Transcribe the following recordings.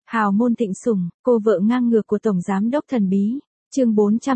Hào môn thịnh sủng, cô vợ ngang ngược của Tổng Giám đốc thần bí. Chương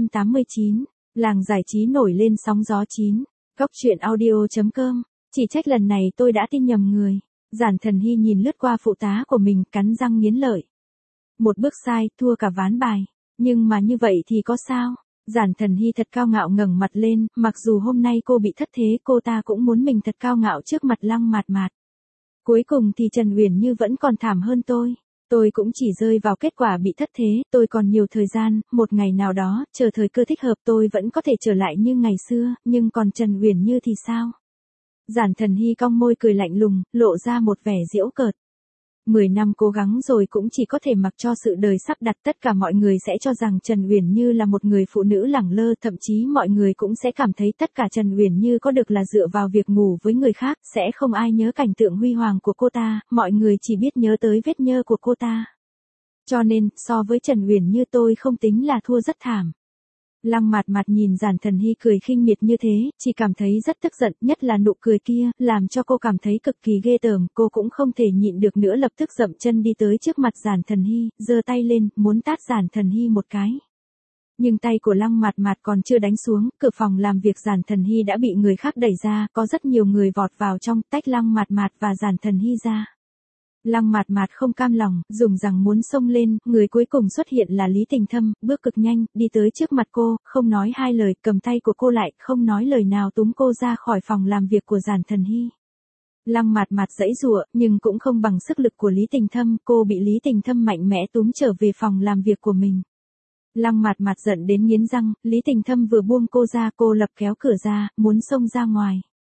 489. Làng giải trí nổi lên sóng gió chín. Góc truyện audio.com. Chỉ trách lần này tôi đã tin nhầm người. Giản Thần Hy nhìn lướt qua phụ tá của mình, cắn răng nghiến lợi. Một bước sai, thua cả ván bài. Nhưng mà như vậy thì có sao? Giản Thần Hy thật cao ngạo ngẩng mặt lên, mặc dù hôm nay cô bị thất thế, cô ta cũng muốn mình thật cao ngạo trước mặt Lăng Mạt Mạt. Cuối cùng thì Trần Uyển Như vẫn còn thảm hơn tôi. Tôi cũng chỉ rơi vào kết quả bị thất thế, tôi còn nhiều thời gian, một ngày nào đó, chờ thời cơ thích hợp tôi vẫn có thể trở lại như ngày xưa, nhưng còn Trần Uyển Như thì sao? Giản Thần Hy cong môi cười lạnh lùng, lộ ra một vẻ giễu cợt. 10 năm cố gắng rồi cũng chỉ có thể mặc cho sự đời sắp đặt, tất cả mọi người sẽ cho rằng Trần Uyển Như là một người phụ nữ lẳng lơ, thậm chí mọi người cũng sẽ cảm thấy tất cả Trần Uyển Như có được là dựa vào việc ngủ với người khác, sẽ không ai nhớ cảnh tượng huy hoàng của cô ta, mọi người chỉ biết nhớ tới vết nhơ của cô ta. Cho nên, so với Trần Uyển Như tôi không tính là thua rất thảm. Lăng Mạt Mạt nhìn Giản Thần Hy cười khinh miệt như thế, chỉ cảm thấy rất tức giận, nhất là nụ cười kia, làm cho cô cảm thấy cực kỳ ghê tởm, cô cũng không thể nhịn được nữa, lập tức dậm chân đi tới trước mặt Giản Thần Hy, giơ tay lên, muốn tát Giản Thần Hy một cái. Nhưng tay của Lăng Mạt Mạt còn chưa đánh xuống, cửa phòng làm việc Giản Thần Hy đã bị người khác đẩy ra, có rất nhiều người vọt vào trong, tách Lăng Mạt Mạt và Giản Thần Hy ra. Lăng Mạt Mạt không cam lòng, dùng rằng muốn xông lên, người cuối cùng xuất hiện là Lý Tình Thâm, bước cực nhanh, đi tới trước mặt cô, không nói hai lời, cầm tay của cô lại, không nói lời nào túm cô ra khỏi phòng làm việc của Giản Thần Hy. Lăng Mạt Mạt giãy giụa, nhưng cũng không bằng sức lực của Lý Tình Thâm, cô bị Lý Tình Thâm mạnh mẽ túm trở về phòng làm việc của mình. Lăng Mạt Mạt giận đến nghiến răng, Lý Tình Thâm vừa buông cô ra, cô lập kéo cửa ra, muốn xông ra ngoài.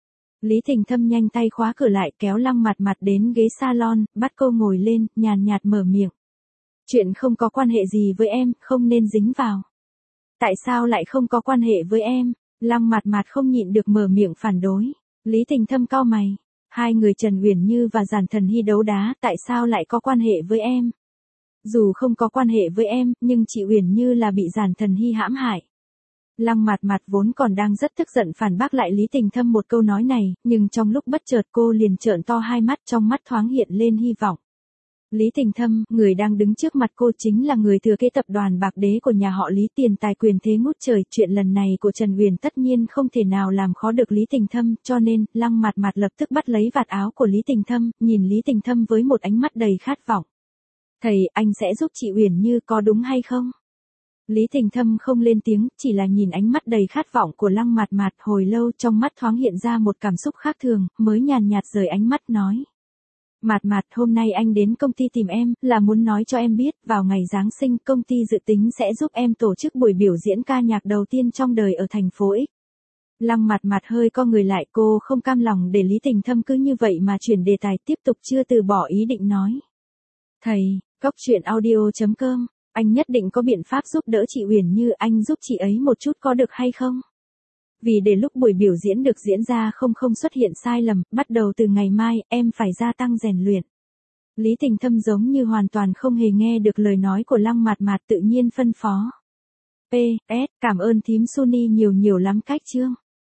Lý Tình Thâm nhanh tay khóa cửa lại, kéo Lăng Mạt Mạt đến ghế salon, bắt cô ngồi lên, nhàn nhạt mở miệng. Chuyện không có quan hệ gì với em, không nên dính vào. Tại sao lại không có quan hệ với em? Lăng Mạt Mạt không nhịn được mở miệng phản đối. Lý Tình Thâm cau mày. Hai người Trần Uyển Như và Giản Thần Hy đấu đá, tại sao lại có quan hệ với em? Dù không có quan hệ với em, nhưng chị Uyển Như là bị Giản Thần Hy hãm hại. Lăng Mạt Mạt vốn còn đang rất tức giận phản bác lại Lý Tình Thâm một câu nói này, nhưng trong lúc bất chợt cô liền trợn to hai mắt, trong mắt thoáng hiện lên hy vọng. Lý Tình Thâm, người đang đứng trước mặt cô chính là người thừa kế tập đoàn bạc đế của nhà họ Lý, tiền tài quyền thế ngút trời, chuyện lần này của Trần Uyển tất nhiên không thể nào làm khó được Lý Tình Thâm, cho nên, Lăng Mạt Mạt lập tức bắt lấy vạt áo của Lý Tình Thâm, nhìn Lý Tình Thâm với một ánh mắt đầy khát vọng. Thầy, anh sẽ giúp chị Uyển Như có đúng hay không? Lý Tình Thâm không lên tiếng, chỉ là nhìn ánh mắt đầy khát vọng của Lăng Mạt Mạt, hồi lâu trong mắt thoáng hiện ra một cảm xúc khác thường, mới nhàn nhạt rời ánh mắt nói. Mạt Mạt, hôm nay anh đến công ty tìm em, là muốn nói cho em biết, vào ngày Giáng sinh, công ty dự tính sẽ giúp em tổ chức buổi biểu diễn ca nhạc đầu tiên trong đời ở thành phố X. Lăng Mạt Mạt hơi co người lại, cô không cam lòng để Lý Tình Thâm cứ như vậy mà chuyển đề tài, tiếp tục chưa từ bỏ ý định nói. Thầy, góc truyện audio.com. Anh nhất định có biện pháp giúp đỡ chị Uyển Như, anh giúp chị ấy một chút có được hay không? Vì để lúc buổi biểu diễn được diễn ra không xuất hiện sai lầm, bắt đầu từ ngày mai, em phải gia tăng rèn luyện. Lý Tình Thâm giống như hoàn toàn không hề nghe được lời nói của Lăng Mạt Mạt, tự nhiên phân phó. P.S. Cảm ơn thím Suni nhiều lắm cách chương.